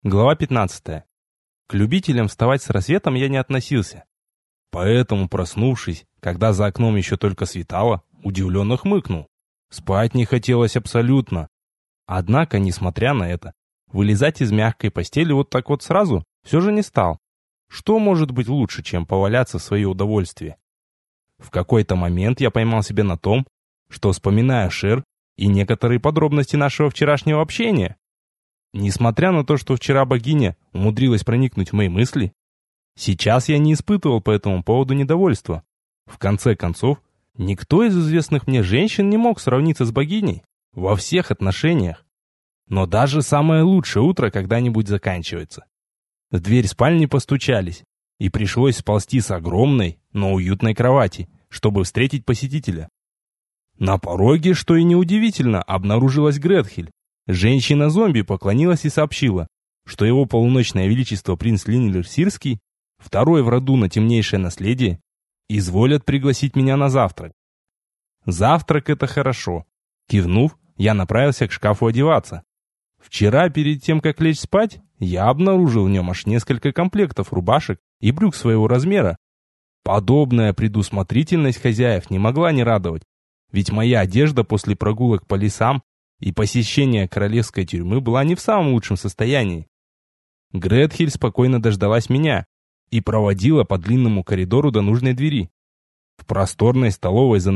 Глава 15. К любителям вставать с рассветом я не относился. Поэтому, проснувшись, когда за окном еще только светало, удивленно хмыкнул. Спать не хотелось абсолютно. Однако, несмотря на это, вылезать из мягкой постели вот так вот сразу все же не стал. Что может быть лучше, чем поваляться в свое удовольствие? В какой-то момент я поймал себя на том, что вспоминаю Шер и некоторые подробности нашего вчерашнего общения. Несмотря на то, что вчера богиня умудрилась проникнуть в мои мысли, сейчас я не испытывал по этому поводу недовольства. В конце концов, никто из известных мне женщин не мог сравниться с богиней во всех отношениях. Но даже самое лучшее утро когда-нибудь заканчивается. В дверь спальни постучались, и пришлось сползти с огромной, но уютной кровати, чтобы встретить посетителя. На пороге, что и неудивительно, обнаружилась Гретхель. Женщина-зомби поклонилась и сообщила, что его полуночное величество принц Линнелер Сирский, второй в роду на темнейшее наследие, изволят пригласить меня на завтрак. Завтрак — это хорошо. Кивнув, я направился к шкафу одеваться. Вчера, перед тем, как лечь спать, я обнаружил в нем аж несколько комплектов рубашек и брюк своего размера. Подобная предусмотрительность хозяев не могла не радовать, ведь моя одежда после прогулок по лесам и посещение королевской тюрьмы была не в самом лучшем состоянии. Гретхель спокойно дождалась меня и проводила по длинному коридору до нужной двери. В просторной столовой за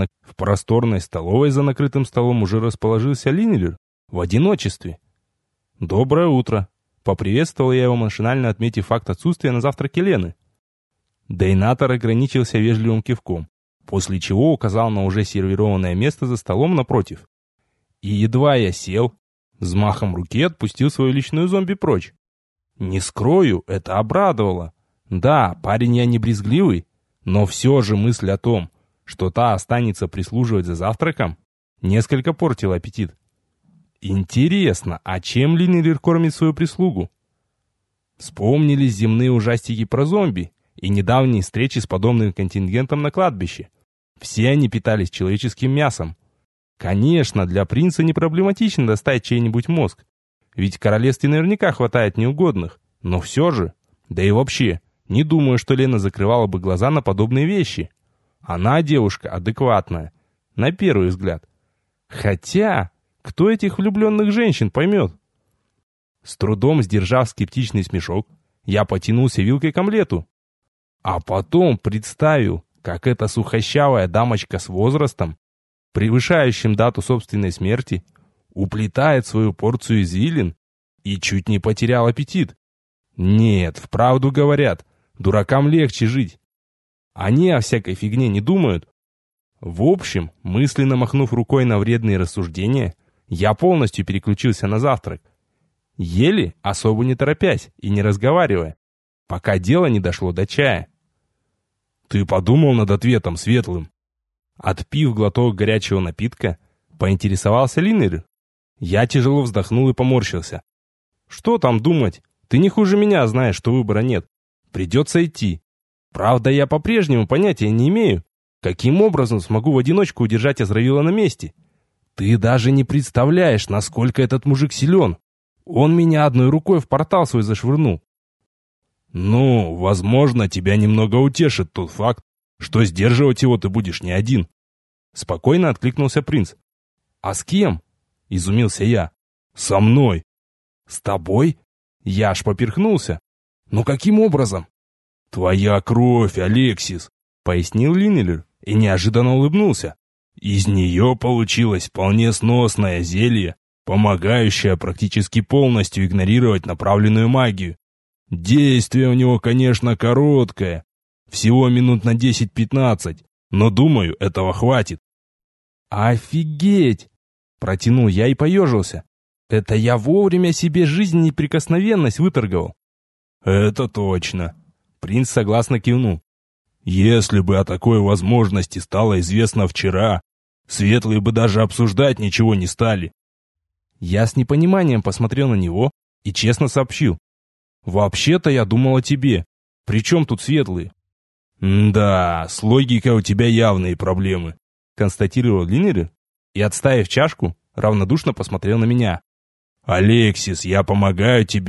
накрытым столом уже расположился Линнелер в одиночестве. «Доброе утро!» — поприветствовал я его, машинально отметив факт отсутствия на завтраке Лены. Дейнатор ограничился вежливым кивком, после чего указал на уже сервированное место за столом напротив. И едва я сел, взмахом руки отпустил свою личную зомби прочь. Не скрою, это обрадовало. Да, парень я не брезгливый, но все же мысль о том, что та останется прислуживать за завтраком, несколько портила аппетит. Интересно, а чем Линнелер кормит свою прислугу? Вспомнились земные ужастики про зомби и недавние встречи с подобным контингентом на кладбище. Все они питались человеческим мясом. Конечно, для принца не проблематично достать чей-нибудь мозг, ведь в королевстве наверняка хватает неугодных, но все же, да и вообще, не думаю, что Лена закрывала бы глаза на подобные вещи. Она девушка адекватная, на первый взгляд. Хотя, кто этих влюбленных женщин поймет? С трудом сдержав скептичный смешок, я потянулся вилкой к омлету. А потом представил, как эта сухощавая дамочка с возрастом, превышающим дату собственной смерти, уплетает свою порцию извилин и чуть не потерял аппетит. Нет, вправду говорят, дуракам легче жить. Они о всякой фигне не думают. В общем, мысленно махнув рукой на вредные рассуждения, я полностью переключился на завтрак. Ели, особо не торопясь и не разговаривая, пока дело не дошло до чая. «Ты подумал над ответом, Светлым?» Отпив глоток горячего напитка, поинтересовался Линнелер. Я тяжело вздохнул и поморщился. «Что там думать? Ты не хуже меня знаешь, что выбора нет. Придется идти. Правда, я по-прежнему понятия не имею, каким образом смогу в одиночку удержать Азравила на месте. Ты даже не представляешь, насколько этот мужик силен. Он меня одной рукой в портал свой зашвырнул». «Ну, возможно, тебя немного утешит тот факт, что сдерживать его ты будешь не один». Спокойно откликнулся принц. «А с кем?» — изумился я. «Со мной». «С тобой?» Я аж поперхнулся. «Ну каким образом?» «Твоя кровь, Алексис», — пояснил Линнелер и неожиданно улыбнулся. «Из нее получилось вполне сносное зелье, помогающее практически полностью игнорировать направленную магию. Действие у него, конечно, короткое, всего минут на 10-15, но, думаю, этого хватит». «Офигеть!» — протянул я и поежился. «Это я вовремя себе жизнь и неприкосновенность выторговал». «Это точно!» — принц согласно кивнул. «Если бы о такой возможности стало известно вчера, светлые бы даже обсуждать ничего не стали». Я с непониманием посмотрел на него и честно сообщил. «Вообще-то я думал о тебе. Причем тут светлые?» «Да, с логикой у тебя явные проблемы», — констатировал Линнелер и, отставив чашку, равнодушно посмотрел на меня. «Алексис, я помогаю тебе,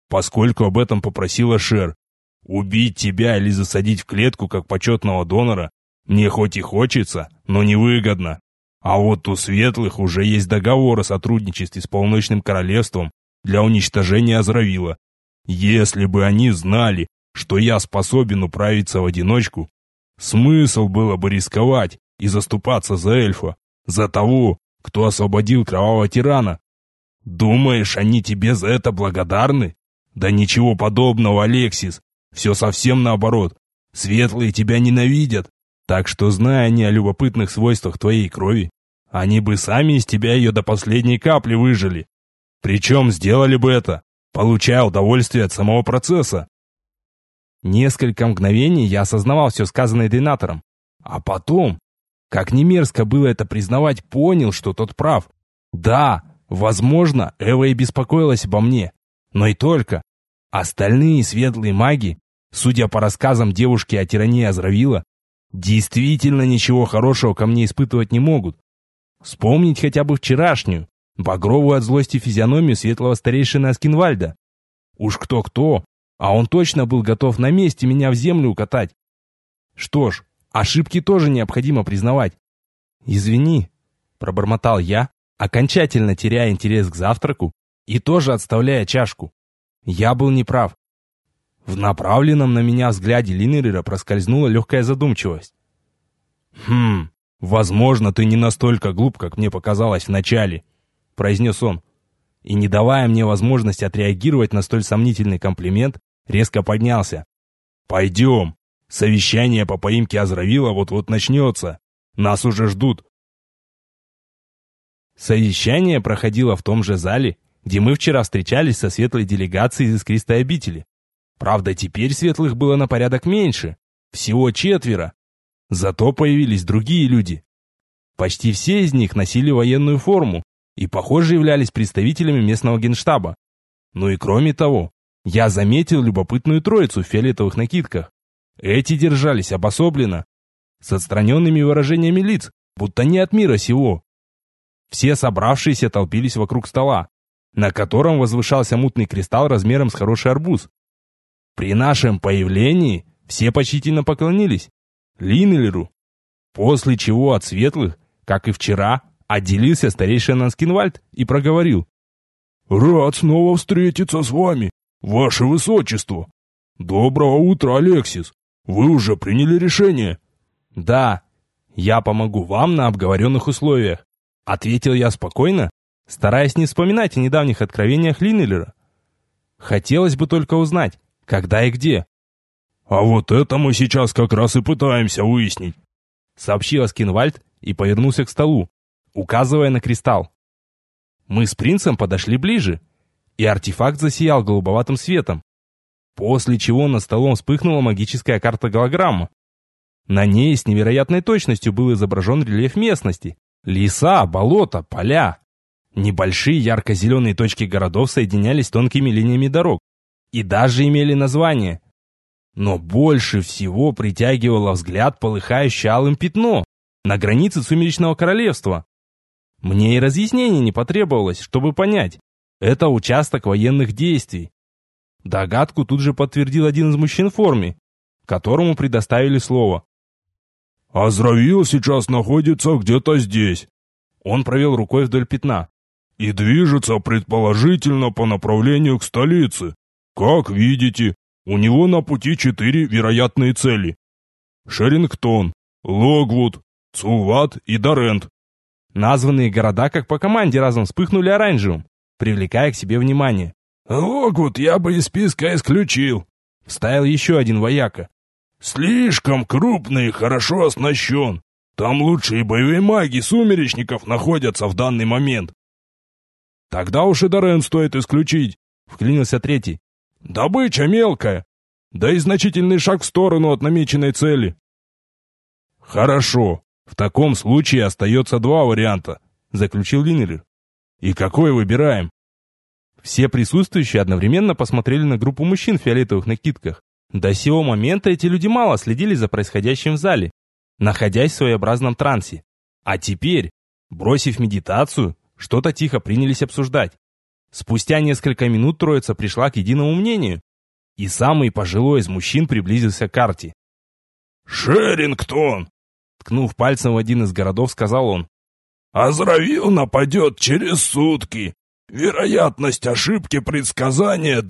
поскольку об этом попросила Шер. Убить тебя или засадить в клетку как почетного донора мне хоть и хочется, но невыгодно. А вот у Светлых уже есть договор о сотрудничестве с Полночным Королевством для уничтожения Азравила. Если бы они знали, что я способен управиться в одиночку, смысл было бы рисковать и заступаться за эльфа, за того, кто освободил кровавого тирана. Думаешь, они тебе за это благодарны? Да ничего подобного, Алексис. Все совсем наоборот. Светлые тебя ненавидят. Так что, зная они о любопытных свойствах твоей крови, они бы сами из тебя ее до последней капли выжили. Причем сделали бы это, получая удовольствие от самого процесса. Несколько мгновений я осознавал все сказанное Дейнатором. А потом, как не мерзко было это признавать, понял, что тот прав. Да, возможно, Эва и беспокоилась обо мне. Но и только. Остальные светлые маги, судя по рассказам девушки о тирании Азравила, действительно ничего хорошего ко мне испытывать не могут. Вспомнить хотя бы вчерашнюю, багровую от злости физиономию светлого старейшины Аскинвальда. Уж кто-кто, а он точно был готов на месте меня в землю укатать. Что ж, ошибки тоже необходимо признавать. «Извини», — пробормотал я, окончательно теряя интерес к завтраку и тоже отставляя чашку. Я был неправ. В направленном на меня взгляде Линнерера проскользнула легкая задумчивость. «Возможно, ты не настолько глуп, как мне показалось вначале», — произнес он. И, не давая мне возможности отреагировать на столь сомнительный комплимент, резко поднялся. «Пойдем. Совещание по поимке Азравила вот-вот начнется. Нас уже ждут». Совещание проходило в том же зале, где мы вчера встречались со светлой делегацией из Искристой обители. Правда, теперь светлых было на порядок меньше, всего 4. Зато появились другие люди. Почти все из них носили военную форму и, похоже, являлись представителями местного генштаба. Ну и кроме того, я заметил любопытную троицу в фиолетовых накидках. Эти держались обособленно, с отстраненными выражениями лиц, будто не от мира сего. Все собравшиеся толпились вокруг стола, на котором возвышался мутный кристалл размером с хороший арбуз. При нашем появлении все почтительно поклонились Линнелеру, после чего от светлых, как и вчера, отделился старейшина Аскинвальд и проговорил: «Рад снова встретиться с вами, ваше высочество. Доброго утра, Алексис. Вы уже приняли решение?» «Да, я помогу вам на обговоренных условиях», — ответил я спокойно, стараясь не вспоминать о недавних откровениях Линнелера. Хотелось бы только узнать, когда и где. «А вот это мы сейчас как раз и пытаемся выяснить», — сообщил Аскинвальд и повернулся к столу, указывая на кристалл. Мы с принцем подошли ближе, и артефакт засиял голубоватым светом, после чего над столом вспыхнула магическая карта-голограмма. На ней с невероятной точностью был изображен рельеф местности: леса, болота, поля. Небольшие ярко-зеленые точки городов соединялись тонкими линиями дорог и даже имели название. Но больше всего притягивало взгляд полыхающее алым пятно на границе Сумеречного Королевства. Мне и разъяснений не потребовалось, чтобы понять. Это участок военных действий. Догадку тут же подтвердил один из мужчин в форме, которому предоставили слово. «Азравил сейчас находится где-то здесь». Он провел рукой вдоль пятна. «И движется, предположительно, по направлению к столице. Как видите, у него на пути 4 вероятные цели: Шерингтон, Логвуд, Цулват и Дорент». Названные города как по команде разом вспыхнули оранжевым, привлекая к себе внимание. «Логвуд я бы из списка исключил», — вставил еще один вояка. «Слишком крупный и хорошо оснащен. Там лучшие боевые маги сумеречников находятся в данный момент». «Тогда уж и Дорент стоит исключить», — вклинился третий. «Добыча мелкая, да и значительный шаг в сторону от намеченной цели». «Хорошо, в таком случае остается 2 варианта», — заключил Линнелер. «И какой выбираем?» Все присутствующие одновременно посмотрели на группу мужчин в фиолетовых накидках. До сего момента эти люди мало следили за происходящим в зале, находясь в своеобразном трансе. А теперь, бросив медитацию, что-то тихо принялись обсуждать. Спустя несколько минут троица пришла к единому мнению, и самый пожилой из мужчин приблизился к карте. «Шерингтон!» Ткнув пальцем в один из городов, сказал он. «Азравил нападет через сутки. Вероятность ошибки предсказания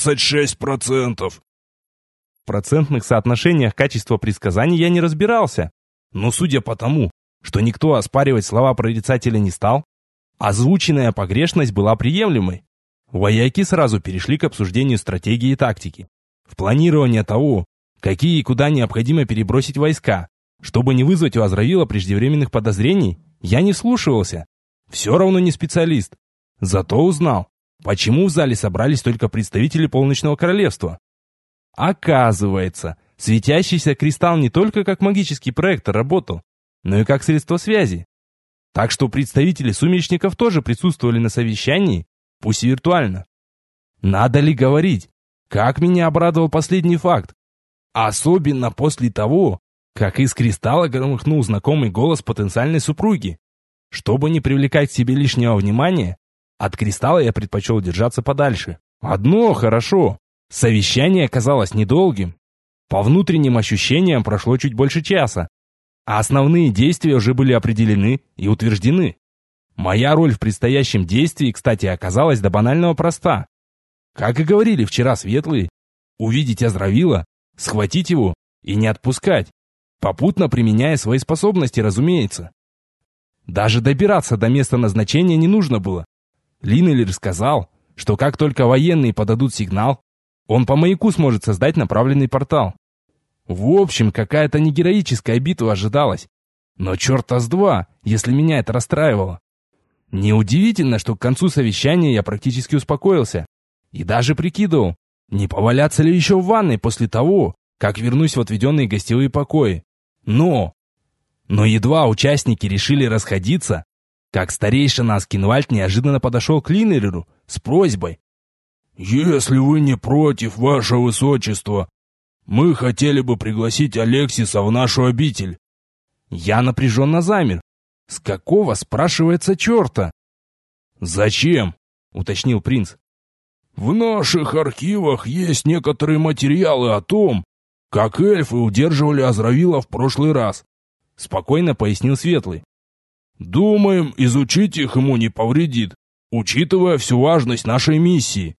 26%. В процентных соотношениях качества предсказаний я не разбирался, но судя по тому, что никто оспаривать слова прорицателя не стал, озвученная погрешность была приемлемой. Вояки сразу перешли к обсуждению стратегии и тактики. В планировании того, какие и куда необходимо перебросить войска, чтобы не вызвать у Азравила преждевременных подозрений, я не вслушивался. Все равно не специалист. Зато узнал, почему в зале собрались только представители Полночного Королевства. Оказывается, светящийся кристалл не только как магический проектор работал, но и как средство связи. Так что представители сумеречников тоже присутствовали на совещании, пусть и виртуально. Надо ли говорить, как меня обрадовал последний факт? Особенно после того, как из кристалла громыхнул знакомый голос потенциальной супруги. Чтобы не привлекать к себе лишнего внимания, от кристалла я предпочел держаться подальше. Одно хорошо. Совещание оказалось недолгим. По внутренним ощущениям прошло чуть больше часа, а основные действия уже были определены и утверждены. Моя роль в предстоящем действии, кстати, оказалась до банального проста. Как и говорили вчера светлые, увидеть Азравила, схватить его и не отпускать, попутно применяя свои способности, разумеется. Даже добираться до места назначения не нужно было. Линнелер сказал, что как только военные подадут сигнал, он по маяку сможет создать направленный портал. В общем, какая-то не героическая битва ожидалась. Но черта с два, если меня это расстраивало. Неудивительно, что к концу совещания я практически успокоился. И даже прикидывал, не поваляться ли еще в ванной после того, как вернусь в отведенные гостевые покои. Но едва участники решили расходиться, как старейшина Аскинвальд неожиданно подошел к Линнелеру с просьбой. «Если вы не против, ваше высочество, мы хотели бы пригласить Алексиса в нашу обитель». Я напряженно замер. С какого, спрашивается, черта? «Зачем?» — уточнил принц. «В наших архивах есть некоторые материалы о том, как эльфы удерживали Азравила в прошлый раз», — спокойно пояснил Светлый. «Думаем, изучить их ему не повредит, учитывая всю важность нашей миссии».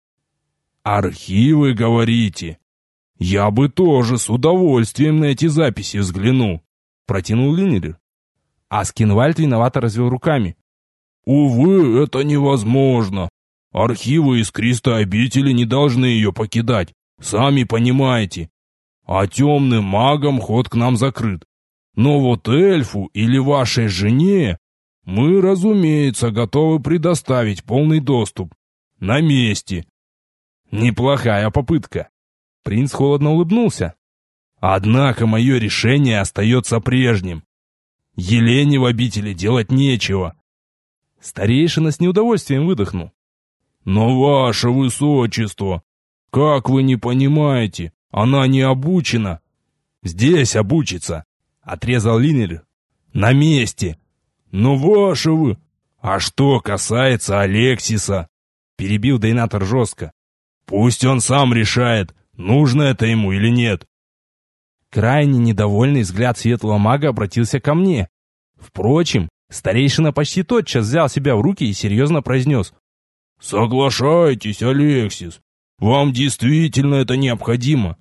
«Архивы, говорите? Я бы тоже с удовольствием на эти записи взглянул», — протянул Линнелер. Аскинвальд виновато развел руками. «Увы, это невозможно. Архивы искристой обители не должны ее покидать, сами понимаете. А темным магам ход к нам закрыт. Но вот эльфу или вашей жене мы, разумеется, готовы предоставить полный доступ. На месте». «Неплохая попытка». Принц холодно улыбнулся. «Однако мое решение остается прежним. Елене в обители делать нечего». Старейшина с неудовольствием выдохнул. «Но, ваше высочество, как вы не понимаете, она не обучена». «Здесь обучится», — отрезал Линнелер. «На месте». «Но, ваше вы...» «А что касается Алексиса», — перебил Дейнатор жестко, «пусть он сам решает, нужно это ему или нет». Крайне недовольный взгляд светлого мага обратился ко мне. Впрочем, старейшина почти тотчас взял себя в руки и серьезно произнес. «Соглашайтесь, Алексис, вам действительно это необходимо».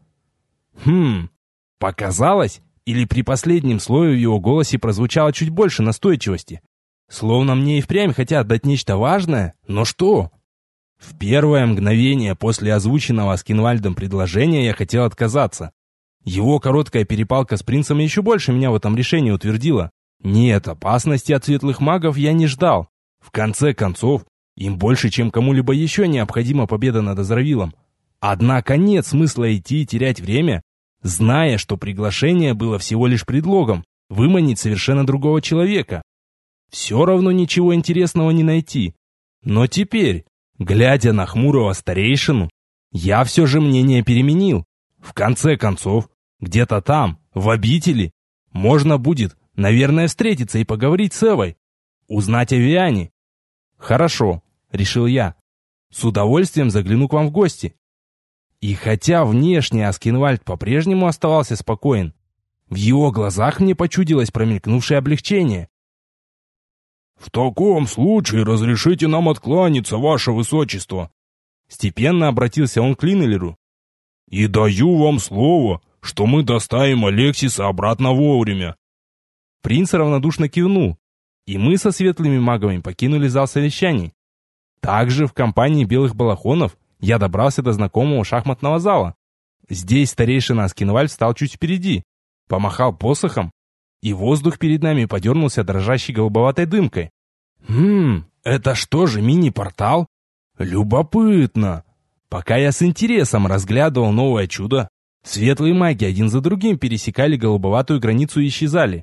Показалось, или при последнем слое в его голосе прозвучало чуть больше настойчивости. Словно мне и впрямь хотят дать нечто важное, но что? В первое мгновение после озвученного Аскинвальдом предложения я хотел отказаться. Его короткая перепалка с принцем еще больше меня в этом решении утвердила. Нет, опасности от светлых магов я не ждал. В конце концов, им больше, чем кому-либо еще необходима победа над Азравилом. Однако нет смысла идти и терять время, зная, что приглашение было всего лишь предлогом выманить совершенно другого человека. Все равно ничего интересного не найти. Но теперь, глядя на хмурого старейшину, я все же мнение переменил. В конце концов, где-то там, в обители, можно будет, наверное, встретиться и поговорить с Эвой, узнать о Виане. «Хорошо», — решил я, С удовольствием загляну к вам в гости. И хотя внешне Аскинвальд по-прежнему оставался спокоен, в его глазах мне почудилось промелькнувшее облегчение. «В таком случае разрешите нам откланяться, ваше высочество!» Степенно обратился он к Линнелеру. «И даю вам слово, что мы доставим Алексиса обратно вовремя». Принц равнодушно кивнул, и мы со светлыми магами покинули зал совещаний. Также в компании белых балахонов я добрался до знакомого шахматного зала. Здесь старейшина Аскинвальд встал чуть впереди, помахал посохом, и воздух перед нами подернулся дрожащей голубоватой дымкой. Это что же, мини-портал? Любопытно. Пока я с интересом разглядывал новое чудо, светлые маги один за другим пересекали голубоватую границу и исчезали.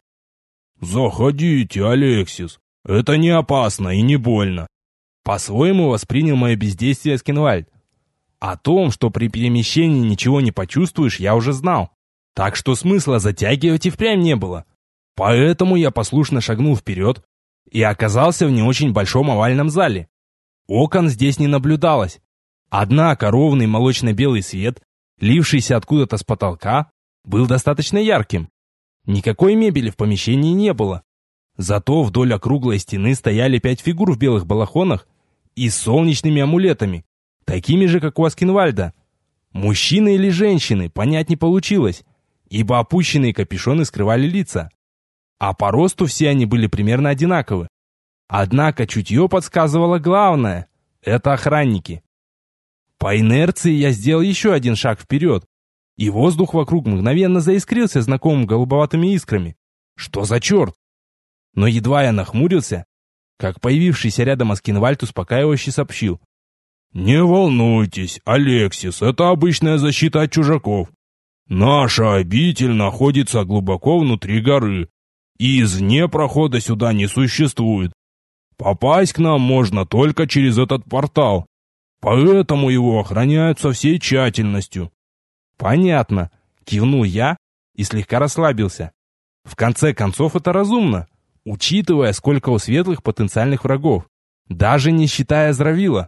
«Заходите, Алексис, это не опасно и не больно», по-своему воспринял мое бездействие Аскинвальд. О том, что при перемещении ничего не почувствуешь, я уже знал, так что смысла затягивать и впрямь не было. Поэтому я послушно шагнул вперед и оказался в не очень большом овальном зале. Окон здесь не наблюдалось. Однако ровный молочно-белый свет, лившийся откуда-то с потолка, был достаточно ярким. Никакой мебели в помещении не было. Зато вдоль округлой стены стояли 5 фигур в белых балахонах и с солнечными амулетами, такими же, как у Аскинвальда. Мужчины или женщины, понять не получилось, ибо опущенные капюшоны скрывали лица. А по росту все они были примерно одинаковы. Однако чутье подсказывало главное – это охранники. По инерции я сделал еще один шаг вперед, и воздух вокруг мгновенно заискрился знакомым голубоватыми искрами. Что за черт? Но едва я нахмурился, как появившийся рядом Аскинвальд успокаивающе сообщил. «Не волнуйтесь, Алексис, это обычная защита от чужаков. Наша обитель находится глубоко внутри горы, и извне прохода сюда не существует. Попасть к нам можно только через этот портал, поэтому его охраняют со всей тщательностью». «Понятно», — кивнул я и слегка расслабился. В конце концов, это разумно, учитывая, сколько у светлых потенциальных врагов, даже не считая Зравила.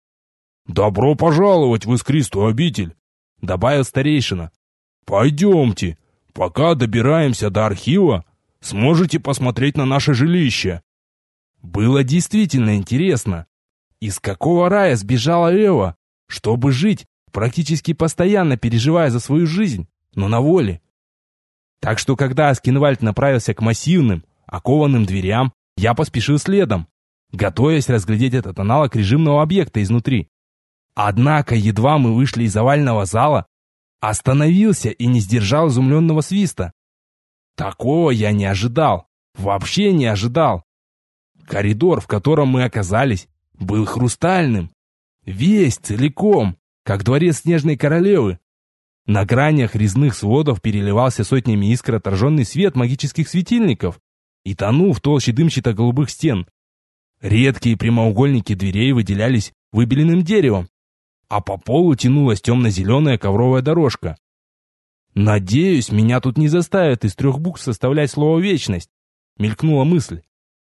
«Добро пожаловать в Искристую обитель», — добавил старейшина. «Пойдемте, пока добираемся до архива, сможете посмотреть на наше жилище». Было действительно интересно, из какого рая сбежала Эва, чтобы жить, практически постоянно переживая за свою жизнь, но на воле. Так что, когда Аскинвальд направился к массивным, окованным дверям, я поспешил следом, готовясь разглядеть этот аналог режимного объекта изнутри. Однако, едва мы вышли из овального зала, остановился и не сдержал изумленного свиста. Такого я не ожидал, вообще не ожидал. Коридор, в котором мы оказались, был хрустальным, весь целиком, как дворец Снежной Королевы. На гранях резных сводов переливался сотнями искр отраженный свет магических светильников и тонул в толще дымчато-голубых стен. Редкие прямоугольники дверей выделялись выбеленным деревом, а по полу тянулась темно-зеленая ковровая дорожка. «Надеюсь, меня тут не заставят из 3 букв составлять слово «вечность», — мелькнула мысль.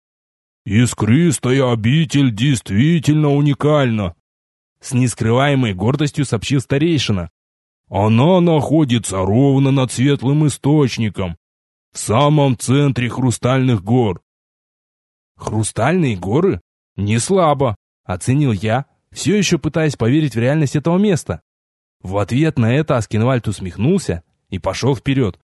«Искристая обитель действительно уникальна», — с нескрываемой гордостью сообщил старейшина. «Она находится ровно над светлым источником, в самом центре хрустальных гор». «Хрустальные горы? Не слабо», — оценил я, все еще пытаясь поверить в реальность этого места. В ответ на это Аскинвальд усмехнулся и пошел вперед.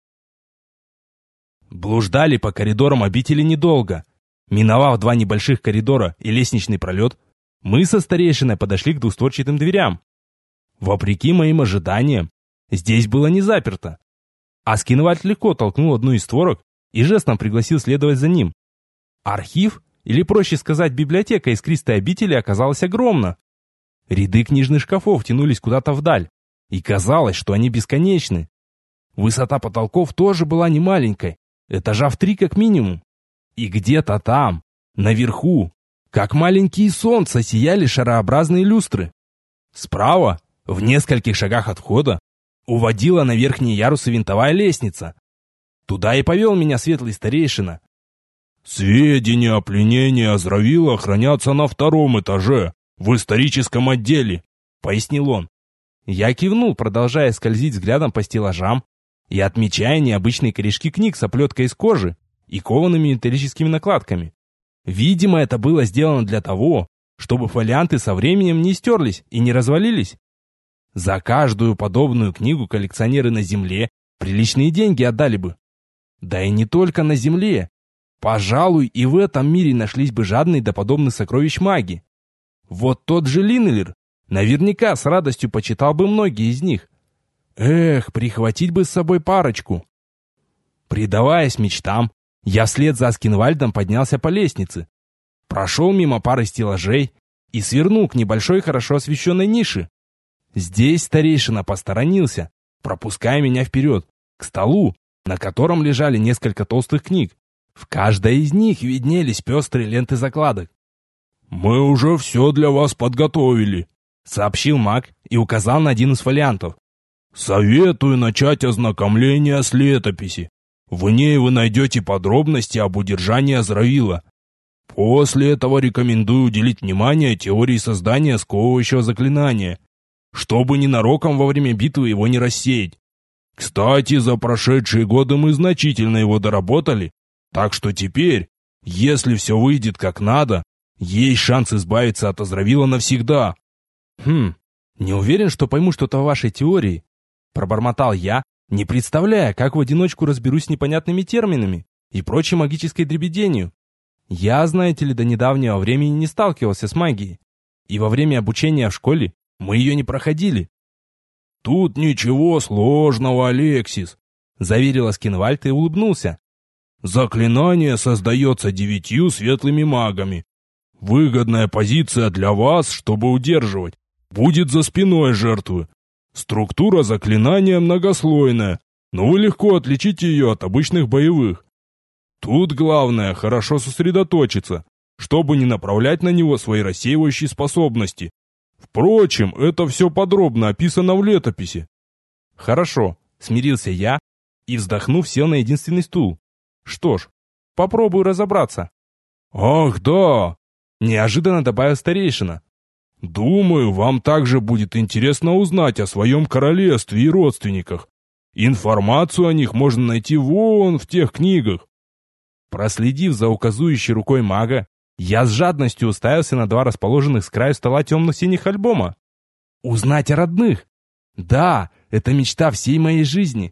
Блуждали по коридорам обители недолго. Миновав 2 небольших коридора и лестничный пролет, мы со старейшиной подошли к двустворчатым дверям. Вопреки моим ожиданиям, здесь было не заперто. Аскинвальд легко толкнул одну из створок и жестом пригласил следовать за ним. Архив, или проще сказать библиотека Искристой обители, оказалась огромна. Ряды книжных шкафов тянулись куда-то вдаль, и казалось, что они бесконечны. Высота потолков тоже была немаленькой, этажа в 3 как минимум. И где-то там, наверху, как маленькие солнца, сияли шарообразные люстры. Справа, в нескольких шагах от входа, уводила на верхние ярусы винтовая лестница. Туда и повел меня светлый старейшина. «Сведения о пленении Азравила хранятся на 2-м этаже», в историческом отделе», — пояснил он. Я кивнул, продолжая скользить взглядом по стеллажам и отмечая необычные корешки книг с оплеткой из кожи и коваными металлическими накладками. Видимо, это было сделано для того, чтобы фолианты со временем не стерлись и не развалились. За каждую подобную книгу коллекционеры на Земле приличные деньги отдали бы. Да и не только на Земле. Пожалуй, и в этом мире нашлись бы жадные до подобных сокровищ маги. Вот тот же Линнелер наверняка с радостью почитал бы многие из них. Эх, прихватить бы с собой парочку. Предаваясь мечтам, я вслед за Аскинвальдом поднялся по лестнице, прошел мимо пары стеллажей и свернул к небольшой хорошо освещенной нише. Здесь старейшина посторонился, пропуская меня вперед, к столу, на котором лежали несколько толстых книг. В каждой из них виднелись пестрые ленты закладок. «Мы уже все для вас подготовили», — сообщил маг и указал на один из фолиантов. «Советую начать ознакомление с летописи. В ней вы найдете подробности об удержании Азравила. После этого рекомендую уделить внимание теории создания сковывающего заклинания, чтобы ненароком во время битвы его не рассеять. Кстати, за прошедшие годы мы значительно его доработали, так что теперь, если все выйдет как надо, есть шанс избавиться от Азравила навсегда». Не уверен, что пойму что-то в вашей теории, пробормотал я, не представляя, как в одиночку разберусь с непонятными терминами и прочей магической дребеденью. Я, знаете ли, до недавнего времени не сталкивался с магией, и во время обучения в школе мы ее не проходили. «Тут ничего сложного, Алексис», — заверил Аскинвальд и улыбнулся. «Заклинание создается 9 светлыми магами. Выгодная позиция для вас, чтобы удерживать, будет за спиной жертвы. Структура заклинания многослойная, но вы легко отличите ее от обычных боевых. Тут главное хорошо сосредоточиться, чтобы не направлять на него свои рассеивающие способности. Впрочем, это все подробно описано в летописи». «Хорошо», — смирился я и, вздохнув, сел на единственный стул. «Что ж, попробую разобраться». «Ах, да!» — неожиданно добавил старейшина. «Думаю, вам также будет интересно узнать о своем королевстве и родственниках. Информацию о них можно найти вон в тех книгах». Проследив за указующей рукой мага, я с жадностью уставился на 2 расположенных с краю стола темно-синих альбома. Узнать о родных. Да, это мечта всей моей жизни.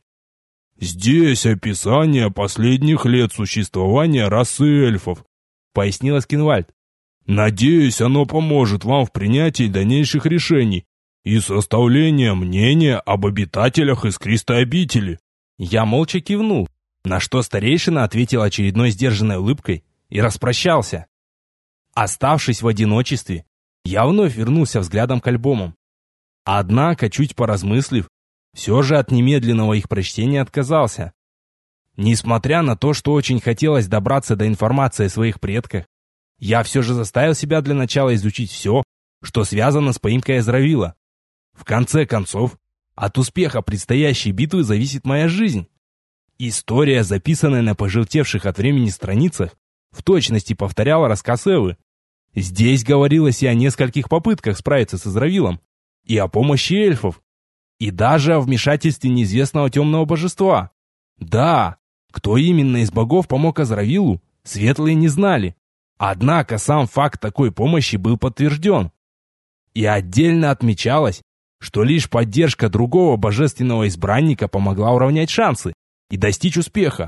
«Здесь описание последних лет существования расы эльфов», — пояснил Аскинвальд. «Надеюсь, оно поможет вам в принятии дальнейших решений и составлении мнения об обитателях искристой обители». Я молча кивнул, на что старейшина ответил очередной сдержанной улыбкой и распрощался. Оставшись в одиночестве, я вновь вернулся взглядом к альбомам. Однако, чуть поразмыслив, все же от немедленного их прочтения отказался. Несмотря на то, что очень хотелось добраться до информации о своих предках, я все же заставил себя для начала изучить все, что связано с поимкой Азравила. В конце концов, от успеха предстоящей битвы зависит моя жизнь. История, записанная на пожелтевших от времени страницах, в точности повторяла рассказ Эвы. Здесь говорилось и о нескольких попытках справиться с Азравилом, и о помощи эльфов, и даже о вмешательстве неизвестного темного божества. Да, кто именно из богов помог Азравилу, светлые не знали. Однако сам факт такой помощи был подтвержден. И отдельно отмечалось, что лишь поддержка другого божественного избранника помогла уравнять шансы и достичь успеха.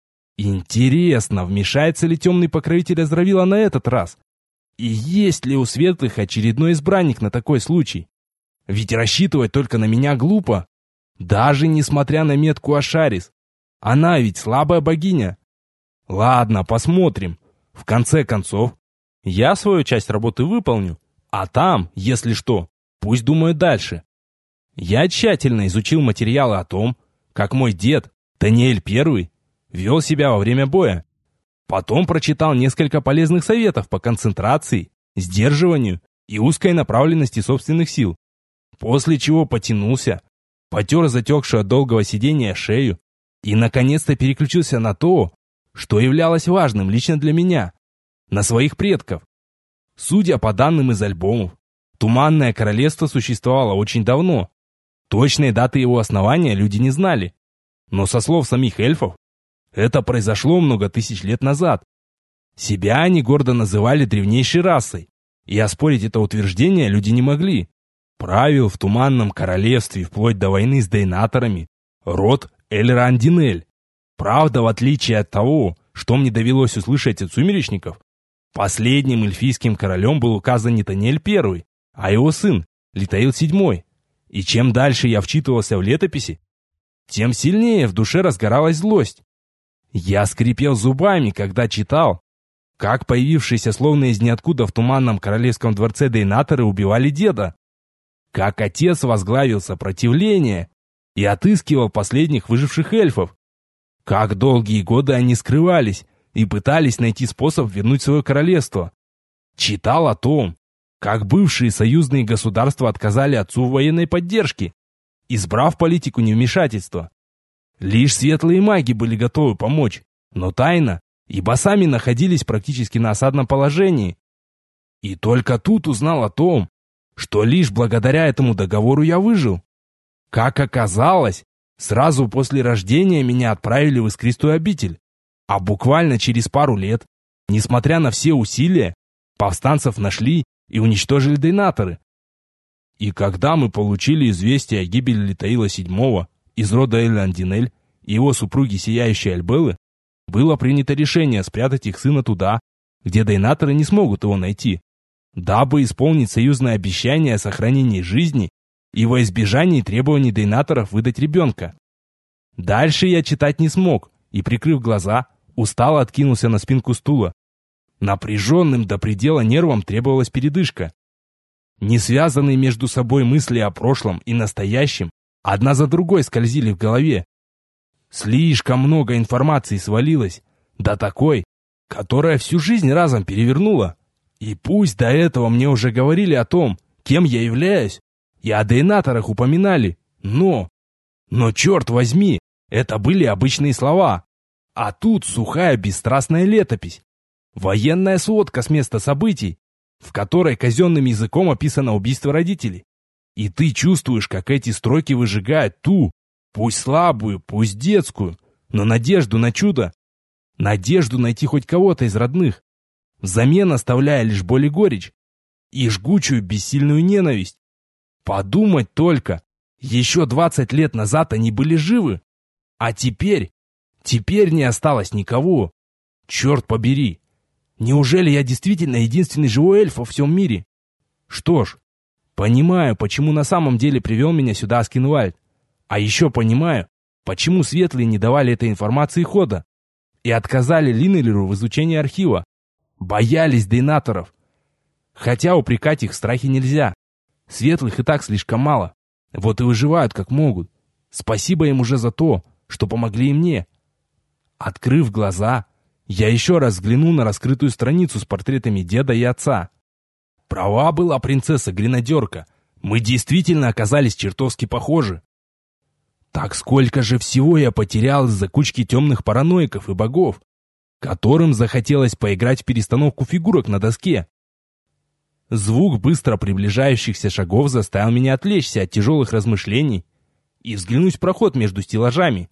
Интересно, вмешается ли темный покровитель Азравила на этот раз? И есть ли у светлых очередной избранник на такой случай? Ведь рассчитывать только на меня глупо. Даже несмотря на метку Ашарис. Она ведь слабая богиня. Ладно, посмотрим. В конце концов, я свою часть работы выполню, а там, если что, пусть думают дальше. Я тщательно изучил материалы о том, как мой дед, Даниэль I, вел себя во время боя. Потом прочитал несколько полезных советов по концентрации, сдерживанию и узкой направленности собственных сил. После чего потянулся, потер затекшую от долгого сидения шею и наконец-то переключился на то, что являлось важным лично для меня, на своих предков. Судя по данным из альбомов, Туманное королевство существовало очень давно. Точной даты его основания люди не знали. Но со слов самих эльфов, это произошло много тысяч лет назад. Себя они гордо называли древнейшей расой, и оспорить это утверждение люди не могли. Правил в Туманном королевстве вплоть до войны с дейнаторами род Эльрандинель. Правда, в отличие от того, что мне довелось услышать от сумеречников, последним эльфийским королем был указан не Таниэль I, а его сын, Литаил VII. И чем дальше я вчитывался в летописи, тем сильнее в душе разгоралась злость. Я скрипел зубами, когда читал, как появившиеся словно из ниоткуда в Туманном королевском дворце дейнаторы убивали деда, как отец возглавил сопротивление и отыскивал последних выживших эльфов, как долгие годы они скрывались и пытались найти способ вернуть свое королевство. Читал о том, как бывшие союзные государства отказали отцу в военной поддержке, избрав политику невмешательства. Лишь светлые маги были готовы помочь, но тайно, ибо сами находились практически на осадном положении. И только тут узнал о том, что лишь благодаря этому договору я выжил. Как оказалось, сразу после рождения меня отправили в Искристую обитель, а буквально через пару лет, несмотря на все усилия, повстанцев нашли и уничтожили дейнаторы. И когда мы получили известие о гибели Литаила VII из рода Эльрандинель и его супруги Сияющей Альбеллы, было принято решение спрятать их сына туда, где дейнаторы не смогут его найти, дабы исполнить союзное обещание о сохранении жизни и во избежании требований дейнаторов выдать ребенка. Дальше я читать не смог и, прикрыв глаза, устало откинулся на спинку стула. Напряженным до предела нервам требовалась передышка. Не связанные между собой мысли о прошлом и настоящем одна за другой скользили в голове. Слишком много информации свалилось, да такой, которая всю жизнь разом перевернула. И пусть до этого мне уже говорили о том, кем я являюсь, и о дейнаторах упоминали, но черт возьми, это были обычные слова. А тут сухая бесстрастная летопись. Военная сводка с места событий, в которой казенным языком описано убийство родителей. И ты чувствуешь, как эти строки выжигают ту, пусть слабую, пусть детскую, но надежду на чудо. Надежду найти хоть кого-то из родных, взамен оставляя лишь боль и горечь и жгучую бессильную ненависть. Подумать только, еще 20 лет назад они были живы, а теперь не осталось никого. Черт побери! Неужели я действительно единственный живой эльф во всем мире? Что ж, понимаю, почему на самом деле привел меня сюда Аскинвальд. А еще понимаю, почему светлые не давали этой информации хода и отказали Линнелеру в изучении архива. Боялись дейнаторов. Хотя упрекать их в страхе нельзя. Светлых и так слишком мало. Вот и выживают как могут. Спасибо им уже за то, что помогли и мне. Открыв глаза, я еще раз взглянул на раскрытую страницу с портретами деда и отца. Права была принцесса-гренадерка. Мы действительно оказались чертовски похожи. Так сколько же всего я потерял из-за кучки темных параноиков и богов, которым захотелось поиграть в перестановку фигурок на доске. Звук быстро приближающихся шагов заставил меня отвлечься от тяжелых размышлений и взглянуть в проход между стеллажами.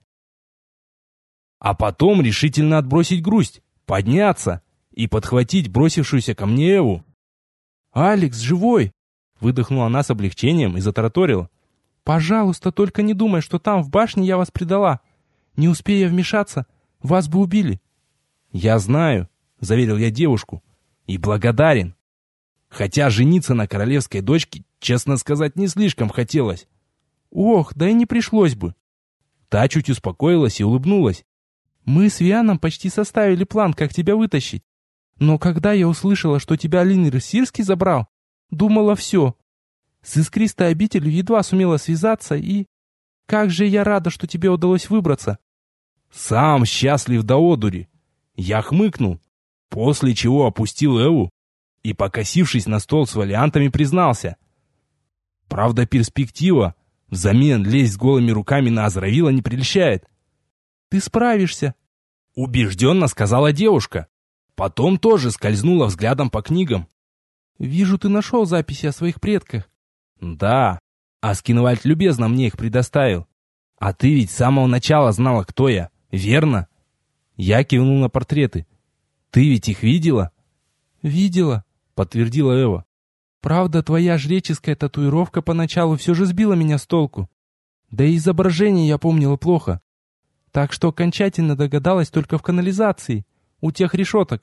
А потом решительно отбросить грусть, подняться и подхватить бросившуюся ко мне Эву. «Алекс, живой!» — выдохнула она с облегчением и затараторила. «Пожалуйста, только не думай, что там, в башне, я вас предала. Не успея вмешаться, вас бы убили». «Я знаю», — заверил я девушку, — «и благодарен. Хотя жениться на королевской дочке, честно сказать, не слишком хотелось». «Ох, да и не пришлось бы». Та чуть успокоилась и улыбнулась. «Мы с Вианом почти составили план, как тебя вытащить. Но когда я услышала, что тебя Линнер Сирский забрал, думала все. С Искристой обителью едва сумела связаться и... Как же я рада, что тебе удалось выбраться». «Сам счастлив до одури». Я хмыкнул, после чего опустил Эву и, покосившись на стол с валиантами, признался. Правда, перспектива взамен лезть с голыми руками на Азравила не прельщает. «Ты справишься», — убежденно сказала девушка. Потом тоже скользнула взглядом по книгам. Вижу, ты нашел записи о своих предках. Да, Аскинвальд любезно мне их предоставил. А ты ведь с самого начала знала, кто я, верно? Я кивнул на портреты. Ты ведь их видела? Видела, подтвердила Эва. Правда, твоя жреческая татуировка поначалу все же сбила меня с толку. Да и изображение я помнила плохо. Так что окончательно догадалась только в канализации, у тех решеток.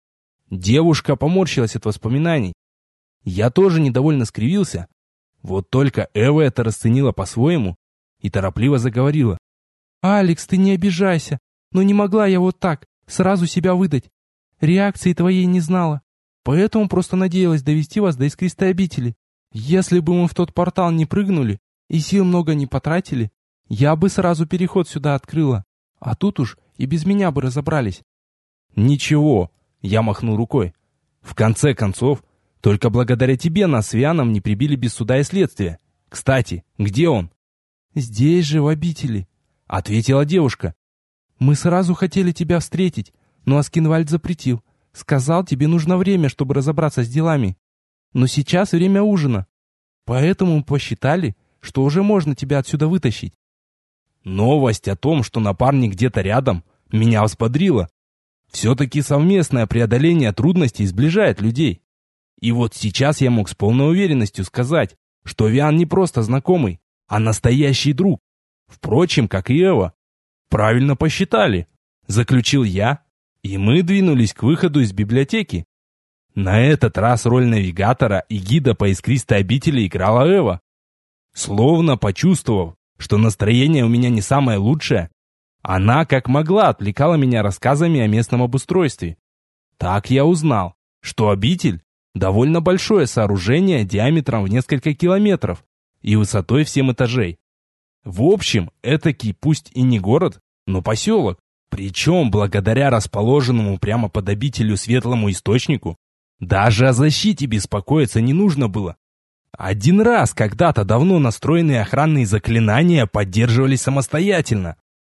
Девушка поморщилась от воспоминаний. Я тоже недовольно скривился. Вот только Эва это расценила по-своему и торопливо заговорила. «Алекс, ты не обижайся, но не могла я вот так, сразу себя выдать. Реакции твоей не знала, поэтому просто надеялась довести вас до искристой обители. Если бы мы в тот портал не прыгнули и сил много не потратили, я бы сразу переход сюда открыла, а тут уж и без меня бы разобрались». «Ничего», — я махнул рукой. «В конце концов, только благодаря тебе нас с Вианом не прибили без суда и следствия. Кстати, где он?» «Здесь же, в обители», — ответила девушка. «Мы сразу хотели тебя встретить, но Аскинвальд запретил. Сказал, тебе нужно время, чтобы разобраться с делами. Но сейчас время ужина. Поэтому мы посчитали, что уже можно тебя отсюда вытащить». Новость о том, что напарник где-то рядом, меня взбодрила. Все-таки совместное преодоление трудностей сближает людей. И вот сейчас я мог с полной уверенностью сказать, что Виан не просто знакомый, а настоящий друг. Впрочем, как и Эва. Правильно посчитали, заключил я, и мы двинулись к выходу из библиотеки. На этот раз роль навигатора и гида по искристой обители играла Эва. Словно почувствовав, что настроение у меня не самое лучшее, она как могла отвлекала меня рассказами о местном обустройстве. Так я узнал, что обитель — довольно большое сооружение диаметром в несколько километров и высотой в 7 этажей. В общем, этакий пусть и не город, но поселок. Причем, благодаря расположенному прямо под обителью светлому источнику, даже о защите беспокоиться не нужно было. Один раз когда-то давно настроенные охранные заклинания поддерживались самостоятельно.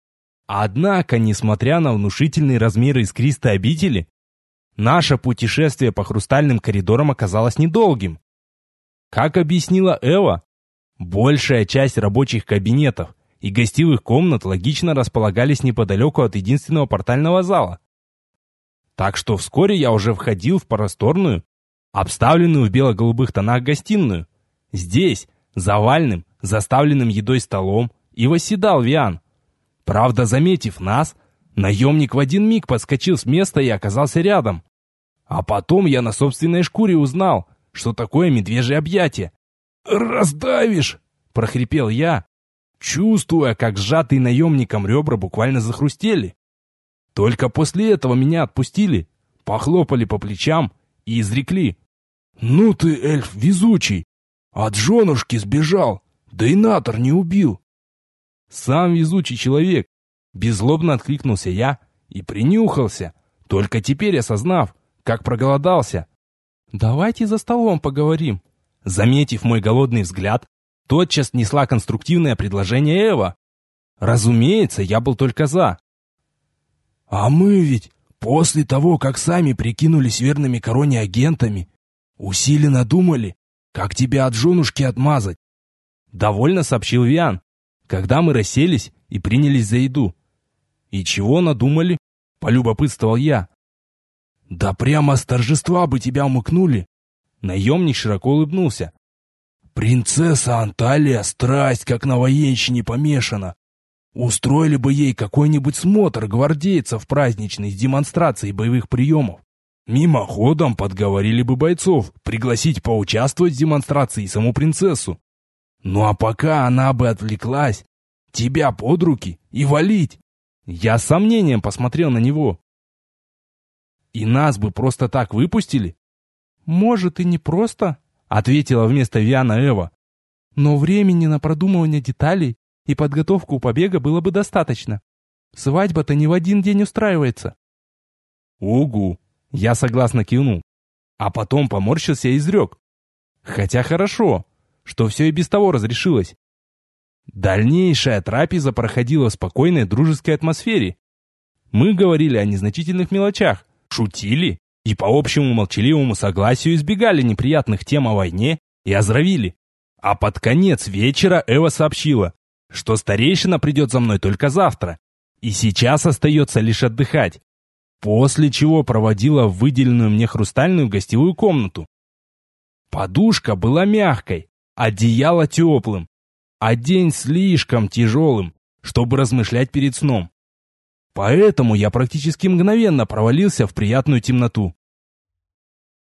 Однако, несмотря на внушительные размеры искристой обители, наше путешествие по хрустальным коридорам оказалось недолгим. Как объяснила Эва, большая часть рабочих кабинетов и гостевых комнат логично располагались неподалеку от единственного портального зала. Так что вскоре я уже входил в просторную, обставленную в бело-голубых тонах гостиную. Здесь, за овальным, заставленным едой столом, и восседал Виан. Правда, заметив нас, наемник в один миг подскочил с места и оказался рядом. А потом я на собственной шкуре узнал, что такое медвежье объятие. «Раздавишь!» — прохрипел я, чувствуя, как сжатые наемником ребра буквально захрустели. Только после этого меня отпустили, похлопали по плечам и изрекли: «Ну ты, эльф везучий! От женушки сбежал, да и Натор не убил!» «Сам везучий человек!» — беззлобно откликнулся я и принюхался, только теперь осознав, как проголодался. «Давайте за столом поговорим». Заметив мой голодный взгляд, тотчас несла конструктивное предложение Эва. Разумеется, я был только за. «А мы ведь после того, как сами прикинулись верными короне агентами, усиленно думали, как тебя от женушки отмазать», — довольно сообщил Виан, когда мы расселись и принялись за еду. «И чего надумали?» — полюбопытствовал я. «Да прямо с торжества бы тебя умыкнули!» Наемник широко улыбнулся. «Принцесса Анталия страсть, как на военщине помешана. Устроили бы ей какой-нибудь смотр гвардейцев праздничный с демонстрацией боевых приемов. Мимоходом подговорили бы бойцов пригласить поучаствовать в демонстрации саму принцессу. Ну а пока она бы отвлеклась, тебя под руки и валить». Я с сомнением посмотрел на него. «И нас бы просто так выпустили?» «Может, и не просто», — ответила вместо Виана Эва. «Но времени на продумывание деталей и подготовку побега было бы достаточно. Свадьба-то не в один день устраивается». «Угу», — я согласно кивнул, а потом поморщился и изрек. «Хотя хорошо, что все и без того разрешилось». Дальнейшая трапеза проходила в спокойной дружеской атмосфере. Мы говорили о незначительных мелочах, шутили и по общему молчаливому согласию избегали неприятных тем о войне и оздоровили. А под конец вечера Эва сообщила, что старейшина придет за мной только завтра, и сейчас остается лишь отдыхать, после чего проводила в выделенную мне хрустальную гостевую комнату. Подушка была мягкой, одеяло теплым, а день слишком тяжелым, чтобы размышлять перед сном. Поэтому я практически мгновенно провалился в приятную темноту.